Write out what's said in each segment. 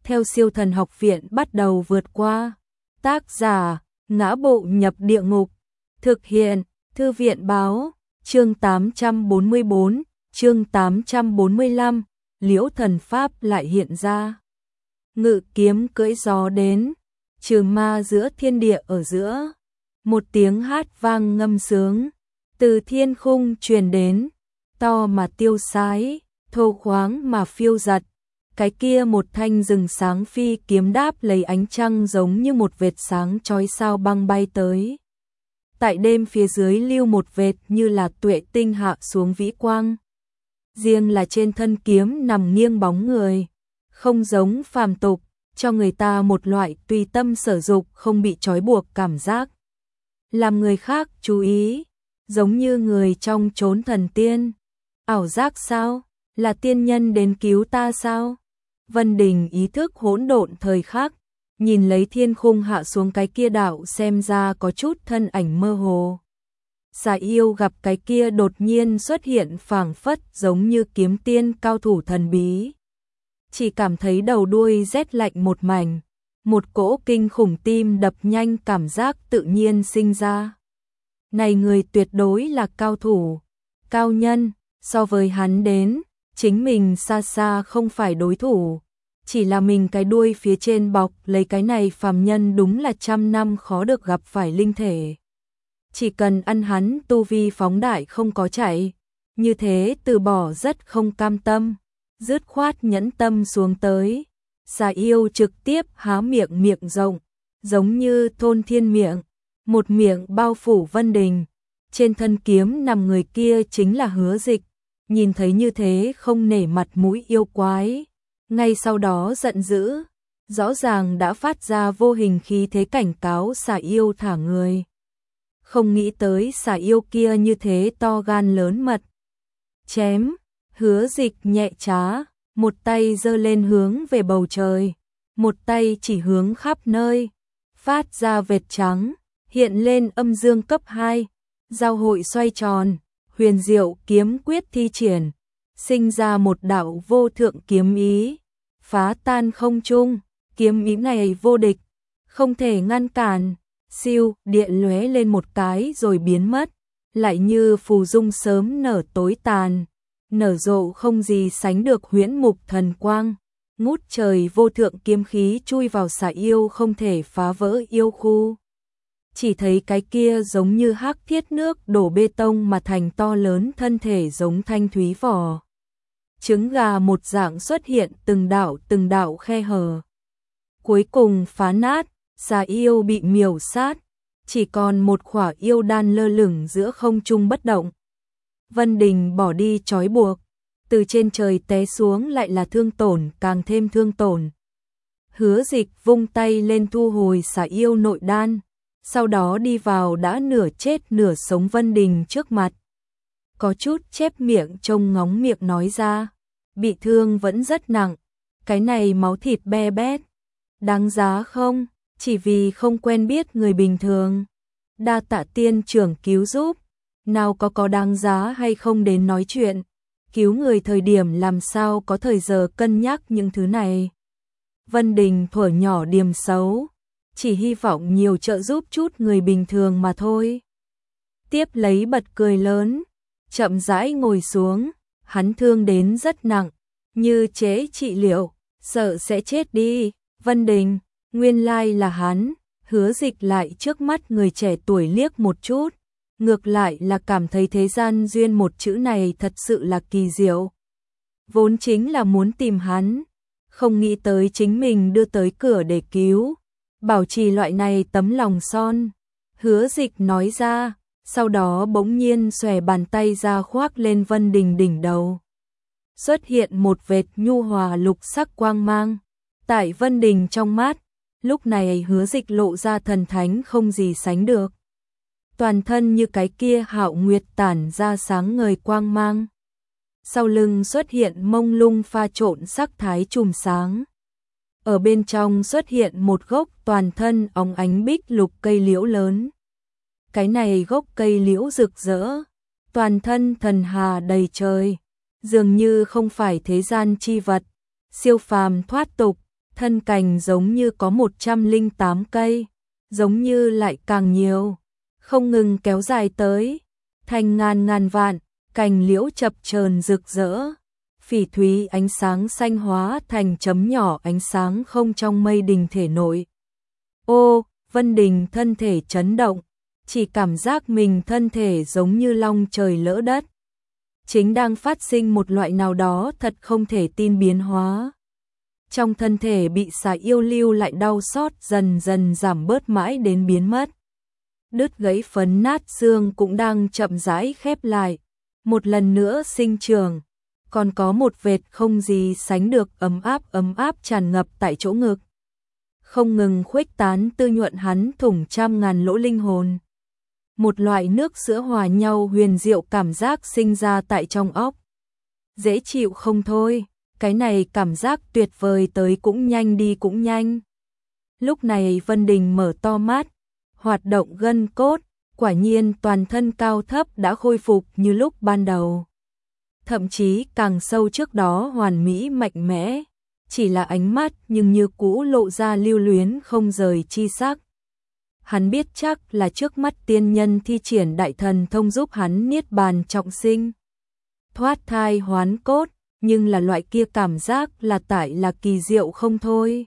theo Siêu Thần Học Viện bắt đầu vượt qua. Tác giả: Ngã Bộ Nhập Địa Ngục. Thực hiện: Thư viện báo. Chương 844, chương 845, Liễu Thần Pháp lại hiện ra. Ngự kiếm cưỡi gió đến, trừ ma giữa thiên địa ở giữa. Một tiếng hát vang ngâm sướng, từ thiên khung truyền đến, to mà tiêu sái, thô khoáng mà phiêu dật. Cái kia một thanh rừng sáng phi kiếm đáp lấy ánh trăng giống như một vệt sáng chói sao băng bay tới. Tại đêm phía dưới lưu một vệt như là tuệ tinh hạ xuống vĩ quang. Riêng là trên thân kiếm nằm nghiêng bóng người, không giống phàm tục, cho người ta một loại tùy tâm sở dục không bị trói buộc cảm giác. Làm người khác chú ý, giống như người trong chốn thần tiên. Ảo giác sao? Là tiên nhân đến cứu ta sao? Vân Đình ý thức hỗn độn thời khắc, nhìn lấy thiên khung hạ xuống cái kia đạo xem ra có chút thân ảnh mơ hồ. Xà yêu gặp cái kia đột nhiên xuất hiện phảng phất giống như kiếm tiên cao thủ thần bí. Chỉ cảm thấy đầu đuôi rét lạnh một mảnh, một cỗ kinh khủng tim đập nhanh cảm giác tự nhiên sinh ra. Này người tuyệt đối là cao thủ, cao nhân, so với hắn đến, chính mình xa xa không phải đối thủ. Chỉ là mình cái đuôi phía trên bọc lấy cái này phàm nhân đúng là 100 năm khó được gặp phải linh thể. Chỉ cần ăn hắn tu vi phóng đại không có chạy, như thế từ bỏ rất không cam tâm, dứt khoát nhẫn tâm xuống tới. Xà yêu trực tiếp há miệng rộng, giống như thôn thiên miệng, một miệng bao phủ Vân Đình. Trên thân kiếm nằm người kia chính là Hứa Dịch, nhìn thấy như thế không nể mặt mũi yêu quái. Ngay sau đó giận dữ, rõ ràng đã phát ra vô hình khí thế cảnh cáo xà yêu thả người. Không nghĩ tới xà yêu kia như thế to gan lớn mật. Chém, Hứa Dịch nhẹ trá, một tay giơ lên hướng về bầu trời, một tay chỉ hướng khắp nơi, phát ra vệt trắng, hiện lên âm dương cấp 2, giao hội xoay tròn, huyền diệu kiếm quyết thi triển, sinh ra một đạo vô thượng kiếm ý, phá tan không trung, kiếm ý này vô địch, không thể ngăn cản. Siêu, điện lóe lên một cái rồi biến mất, lại như phù dung sớm nở tối tàn, nở rộ không gì sánh được huyễn mục thần quang. Ngút trời vô thượng kiếm khí chui vào xà yêu không thể phá vỡ yêu khu. Chỉ thấy cái kia giống như hắc thiết nước đổ bê tông mà thành to lớn thân thể giống thanh thúy vỏ trứng gà một dạng xuất hiện từng đạo khe hở. Cuối cùng phá nát, xà yêu bị miểu sát, chỉ còn một khỏa yêu đan lơ lửng giữa không trung bất động. Vân Đình bỏ đi trói buộc, từ trên trời té xuống lại là thương tổn càng thêm thương tổn. Hứa Dịch vung tay lên thu hồi xà yêu nội đan, sau đó đi vào đã nửa chết nửa sống Vân Đình trước mặt. Có chút chép miệng trông ngóng miệng nói ra, bị thương vẫn rất nặng, cái này máu thịt be bét, đáng giá không? Chỉ vì không quen biết người bình thường. Đa tạ tiên trưởng cứu giúp, nào có đáng giá hay không đến nói chuyện. Cứu người thời điểm làm sao có thời giờ cân nhắc những thứ này. Vân Đình thuở nhỏ điềm xấu, chỉ hy vọng nhiều trợ giúp chút người bình thường mà thôi. Tiếp lấy bật cười lớn, chậm rãi ngồi xuống, hắn thương đến rất nặng, như chế trị liệu, sợ sẽ chết đi. Vân Đình, nguyên lai là hắn. Hứa Dịch lại trước mắt người trẻ tuổi liếc một chút, ngược lại là cảm thấy thế gian duyên một chữ này thật sự là kỳ diệu. Vốn chính là muốn tìm hắn, không nghĩ tới chính mình đưa tới cửa để cứu, bảo trì loại này tấm lòng son. Hứa Dịch nói ra, sau đó bỗng nhiên xòe bàn tay ra khoác lên Vân Đình đỉnh đầu. Xuất hiện một vệt nhu hòa lục sắc quang mang, tại Vân Đình trong mắt. Lúc này Hứa Dịch lộ ra thần thánh không gì sánh được. Toàn thân như cái kia hạo nguyệt tản ra sáng ngời quang mang. Sau lưng xuất hiện mông lung pha trộn sắc thái chùm sáng. Ở bên trong xuất hiện một gốc toàn thân óng ánh bích lục cây liễu lớn. Cái này gốc cây liễu rực rỡ, toàn thân thần hà đầy trời, dường như không phải thế gian chi vật, siêu phàm thoát tục, thân cành giống như có 108 cây, giống như lại càng nhiều, không ngừng kéo dài tới, thành ngàn ngàn vạn, cành liễu chập chờn rực rỡ, phỉ thúy ánh sáng xanh hóa thành chấm nhỏ ánh sáng không trong mây đình thể nội. Ô, Vân Đình thân thể chấn động, chỉ cảm giác mình thân thể giống như long trời lỡ đất. Chính đang phát sinh một loại nào đó thật không thể tin biến hóa. Trong thân thể bị xà yêu lưu lại đau xót dần dần giảm bớt mãi đến biến mất. Đứt gãy phấn nát xương cũng đang chậm rãi khép lại, một lần nữa sinh trưởng. Còn có một vệt không gì sánh được ấm áp tràn ngập tại chỗ ngực. Không ngừng khuếch tán tư nhuận hắn thủng trăm ngàn lỗ linh hồn. Một loại nước sữa hòa nhau huyền diệu cảm giác sinh ra tại trong óc. Dễ chịu không thôi, cái này cảm giác tuyệt vời tới cũng nhanh đi cũng nhanh. Lúc này Vân Đình mở to mắt, hoạt động gân cốt, quả nhiên toàn thân cao thấp đã khôi phục như lúc ban đầu. Thậm chí càng sâu trước đó hoàn mỹ mạnh mẽ, chỉ là ánh mắt nhưng như cũ lộ ra lưu luyến không rời chi sắc. Hắn biết chắc là trước mắt tiên nhân thi triển đại thần thông giúp hắn niết bàn trọng sinh, thoát thai hoán cốt, nhưng là loại kia cảm giác là tại là kỳ diệu không thôi.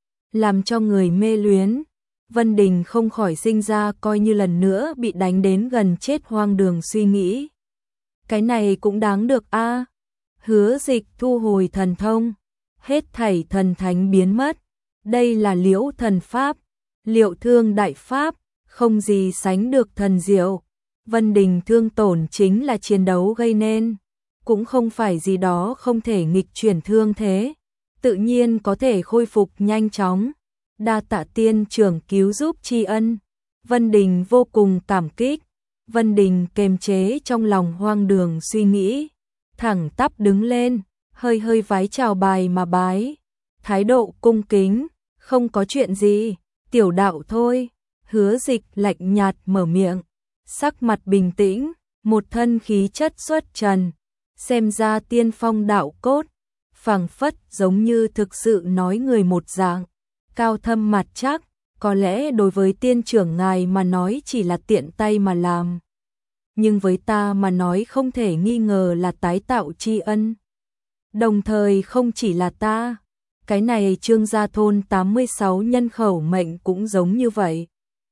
Làm cho người mê luyến, Vân Đình không khỏi sinh ra coi như lần nữa bị đánh đến gần chết hoang đường suy nghĩ. Cái này cũng đáng được a. Hứa Dịch thu hồi thần thông, hết thảy thần thánh biến mất. Đây là Liễu thần pháp, Liệu thương đại pháp, không gì sánh được thần diệu. Vân Đình thương tổn chính là chiến đấu gây nên, cũng không phải gì đó không thể nghịch chuyển thương thế, tự nhiên có thể khôi phục nhanh chóng. Đa tạ tiên trưởng cứu giúp tri ân. Vân Đình vô cùng cảm kích. Vân Đình kềm chế trong lòng hoang đường suy nghĩ, thẳng tắp đứng lên, hơi hơi vái chào bài mà bái, thái độ cung kính, không có chuyện gì, tiểu đạo thôi. Hứa Dịch lạnh nhạt mở miệng, sắc mặt bình tĩnh, một thân khí chất xuất trần, xem ra tiên phong đạo cốt, phảng phất giống như thực sự nói người một dạng, cao thâm mặt chắc. Có lẽ đối với tiên trưởng ngài mà nói chỉ là tiện tay mà làm, nhưng với ta mà nói không thể nghi ngờ là tái tạo tri ân. Đồng thời không chỉ là ta, cái này Trương gia thôn 86 nhân khẩu mệnh cũng giống như vậy.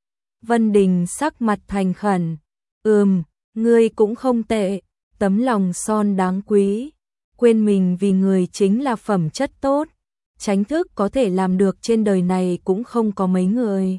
Vân Đình sắc mặt thành khẩn, ngươi cũng không tệ, tấm lòng son đáng quý, quên mình vì người chính là phẩm chất tốt. Chánh thức có thể làm được trên đời này cũng không có mấy người.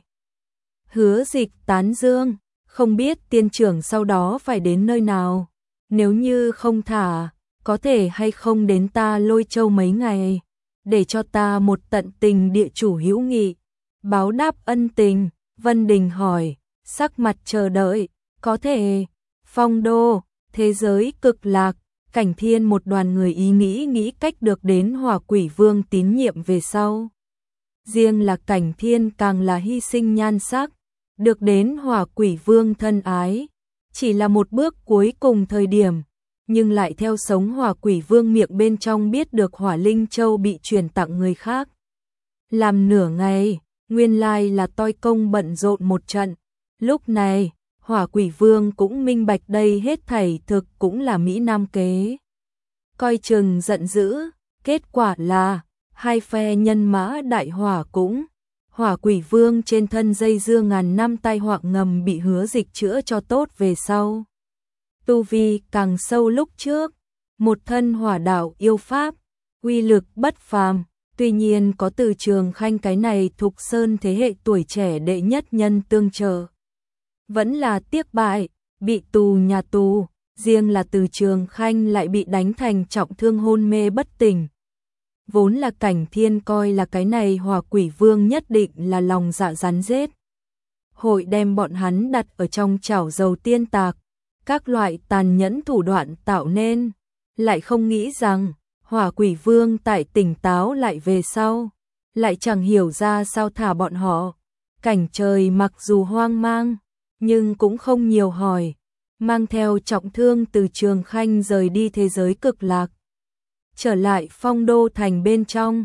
Hứa Dịch tán dương, không biết tiên trưởng sau đó phải đến nơi nào, nếu như không thả, có thể hay không đến ta Lôi Châu mấy ngày, để cho ta một tận tình địa chủ hữu nghị, báo đáp ân tình. Vân Đình hỏi, sắc mặt chờ đợi, có thể. Phong đô, thế giới cực lạc, Cảnh Thiên một đoàn người ý nghĩ cách được đến Hỏa Quỷ Vương tín nhiệm về sau. Riêng là Cảnh Thiên càng là hy sinh nhan sắc, được đến Hỏa Quỷ Vương thân ái, chỉ là một bước cuối cùng thời điểm, nhưng lại theo sống Hỏa Quỷ Vương miệng bên trong biết được Hỏa Linh Châu bị truyền tặng người khác. Làm nửa ngày, nguyên lai là toi công bận rộn một trận, lúc này Hỏa Quỷ Vương cũng minh bạch đây hết thảy thực cũng là Mỹ Nam kế. Coi chừng giận dữ, kết quả là hai phe nhân mã đại hỏa cũng. Hỏa Quỷ Vương trên thân dây dưa ngàn năm tai họa ngầm bị Hứa Dịch chữa cho tốt về sau. Tu vi càng sâu lúc trước, một thân hỏa đạo yêu pháp, uy lực bất phàm. Tuy nhiên có Từ Trường Khanh cái này Thục Sơn thế hệ tuổi trẻ đệ nhất nhân tương trợ, vẫn là tiếc bại, bị tù nhà tù, riêng là Từ Trường Khanh lại bị đánh thành trọng thương hôn mê bất tỉnh. Vốn là Cảnh Thiên coi là cái này Hỏa Quỷ Vương nhất định là lòng dạ rắn rết, hội đem bọn hắn đặt ở trong chảo dầu tiên tạc, các loại tàn nhẫn thủ đoạn tạo nên, lại không nghĩ rằng Hỏa Quỷ Vương tại tỉnh táo lại về sau, lại chẳng hiểu ra sao thả bọn họ. Cảnh Trời mặc dù hoang mang, nhưng cũng không nhiều hỏi, mang theo trọng thương Từ Trường Khanh rời đi thế giới cực lạc, trở lại Phong Đô thành bên trong.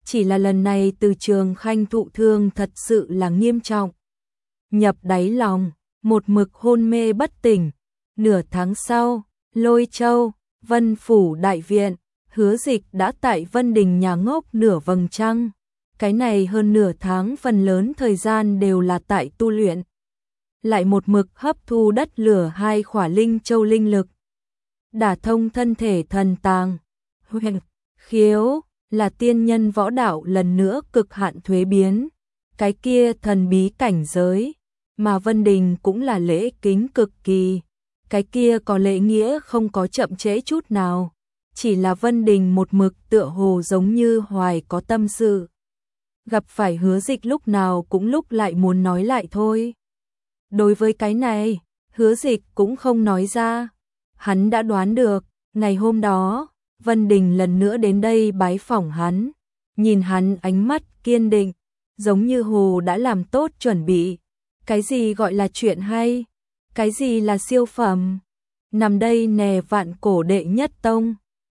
chỉ là lần này Từ Trường Khanh thụ thương thật sự là nghiêm trọng. Nhập đáy lòng, một mực hôn mê bất tỉnh. Nửa tháng sau, Lôi Châu, Vân Phủ Đại Viện, Hứa Dịch đã tại Vân Đình nhà ngốc nửa vầng trăng. Cái này hơn nửa tháng phần lớn thời gian đều là tại tu luyện. Lại một mực hấp thu đất lửa 2 khỏa linh châu linh lực. Đả thông thân thể thần tàng. Huyền, khiếu, là tiên nhân võ đạo lần nữa cực hạn thuế biến. Cái kia thần bí cảnh giới, mà Vân Đình cũng là lễ kính cực kỳ. Cái kia có lễ nghĩa không có chậm trễ chút nào. Chỉ là Vân Đình một mực tựa hồ giống như hoài có tâm sự. Gặp phải Hứa Dịch lúc nào cũng lúc lại muốn nói lại thôi. Đối với cái này, Hứa Dịch cũng không nói ra. Hắn đã đoán được, ngày hôm đó, Vân Đình lần nữa đến đây bái phỏng hắn. Nhìn hắn ánh mắt kiên định, giống như hồ đã làm tốt chuẩn bị. Cái gì gọi là chuyện hay? Cái gì là siêu phẩm? Nằm đây nè vạn cổ đệ nhất tông.